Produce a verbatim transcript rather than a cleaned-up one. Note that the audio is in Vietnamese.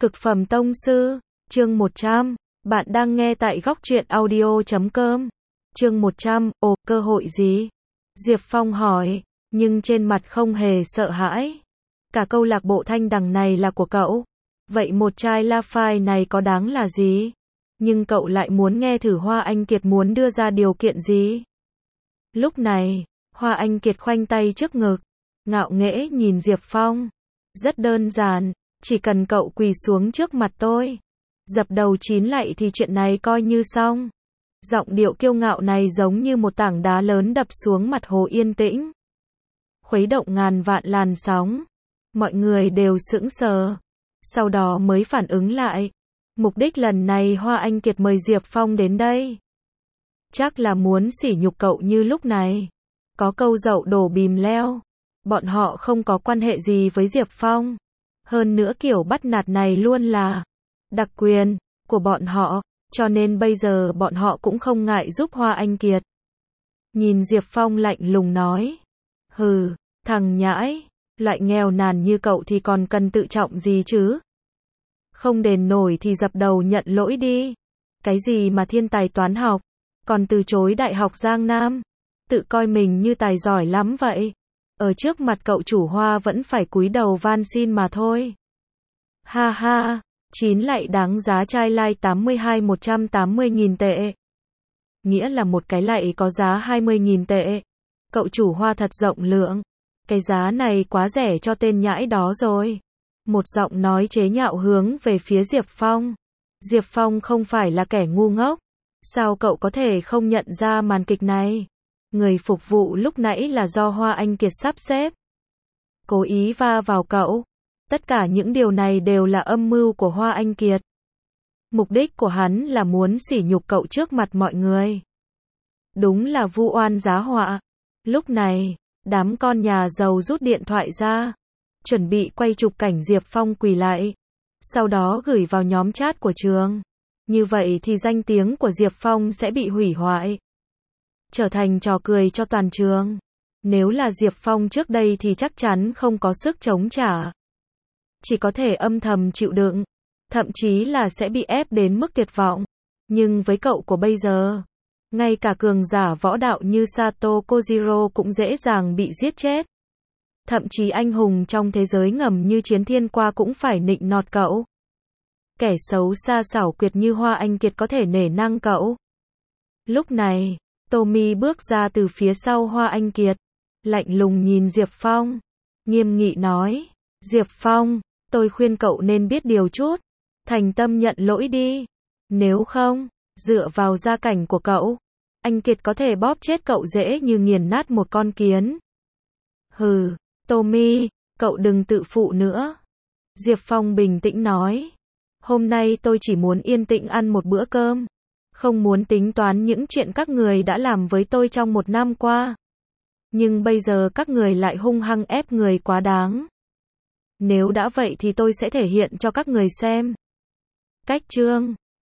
Cực phẩm tông sư, chương một trăm, bạn đang nghe tại góc truyện audio chấm com. Chương một trăm, ồ, cơ hội gì? Diệp Phong hỏi, nhưng trên mặt không hề sợ hãi. Cả câu lạc bộ thanh đằng này là của cậu. Vậy một chai La Phai này có đáng là gì? Nhưng cậu lại muốn nghe thử Hoa Anh Kiệt muốn đưa ra điều kiện gì? Lúc này, Hoa Anh Kiệt khoanh tay trước ngực, ngạo nghễ nhìn Diệp Phong. Rất đơn giản, chỉ cần cậu quỳ xuống trước mặt tôi, dập đầu chín lạy thì chuyện này coi như xong. Giọng điệu kiêu ngạo này giống như một tảng đá lớn đập xuống mặt hồ yên tĩnh, khuấy động ngàn vạn làn sóng. Mọi người đều sững sờ, sau đó mới phản ứng lại. Mục đích lần này Hoa Anh Kiệt mời Diệp Phong đến đây, chắc là muốn sỉ nhục cậu như lúc này. Có câu dậu đổ bìm leo, bọn họ không có quan hệ gì với Diệp Phong. Hơn nữa kiểu bắt nạt này luôn là đặc quyền của bọn họ, cho nên bây giờ bọn họ cũng không ngại giúp Hoa Anh Kiệt. Nhìn Diệp Phong lạnh lùng nói, hừ, thằng nhãi, loại nghèo nàn như cậu thì còn cần tự trọng gì chứ? Không đền nổi thì dập đầu nhận lỗi đi. Cái gì mà thiên tài toán học, còn từ chối Đại học Giang Nam, tự coi mình như tài giỏi lắm vậy. Ở trước mặt cậu chủ Hoa vẫn phải cúi đầu van xin mà thôi. Ha ha, chín lạy đáng giá chai lai tám mươi hai một trăm tám mươi nghìn tệ. Nghĩa là một cái lạy có giá hai mươi nghìn tệ. Cậu chủ Hoa thật rộng lượng. Cái giá này quá rẻ cho tên nhãi đó rồi. Một giọng nói chế nhạo hướng về phía Diệp Phong. Diệp Phong không phải là kẻ ngu ngốc. Sao cậu có thể không nhận ra màn kịch này? Người phục vụ lúc nãy là do Hoa Anh Kiệt sắp xếp, cố ý va vào cậu. Tất cả những điều này đều là âm mưu của Hoa Anh Kiệt. Mục đích của hắn là muốn sỉ nhục cậu trước mặt mọi người. Đúng là vu oan giá họa. Lúc này, đám con nhà giàu rút điện thoại ra, chuẩn bị quay chụp cảnh Diệp Phong quỳ lại, sau đó gửi vào nhóm chat của trường. Như vậy thì danh tiếng của Diệp Phong sẽ bị hủy hoại, trở thành trò cười cho toàn trường. Nếu là Diệp Phong trước đây thì chắc chắn không có sức chống trả, chỉ có thể âm thầm chịu đựng, thậm chí là sẽ bị ép đến mức tuyệt vọng. Nhưng với cậu của bây giờ, ngay cả cường giả võ đạo như Sato Kojiro cũng dễ dàng bị giết chết. Thậm chí anh hùng trong thế giới ngầm như Chiến Thiên Qua cũng phải nịnh nọt cậu. Kẻ xấu xa xảo quyệt như Hoa Anh Kiệt có thể nể nang cậu. Lúc này, Tommy bước ra từ phía sau Hoa Anh Kiệt, lạnh lùng nhìn Diệp Phong, nghiêm nghị nói, Diệp Phong, tôi khuyên cậu nên biết điều chút, thành tâm nhận lỗi đi. Nếu không, dựa vào gia cảnh của cậu, anh Kiệt có thể bóp chết cậu dễ như nghiền nát một con kiến. Hừ, Tommy, cậu đừng tự phụ nữa. Diệp Phong bình tĩnh nói, hôm nay tôi chỉ muốn yên tĩnh ăn một bữa cơm, không muốn tính toán những chuyện các người đã làm với tôi trong một năm qua. Nhưng bây giờ các người lại hung hăng ép người quá đáng. Nếu đã vậy thì tôi sẽ thể hiện cho các người xem. Cách chương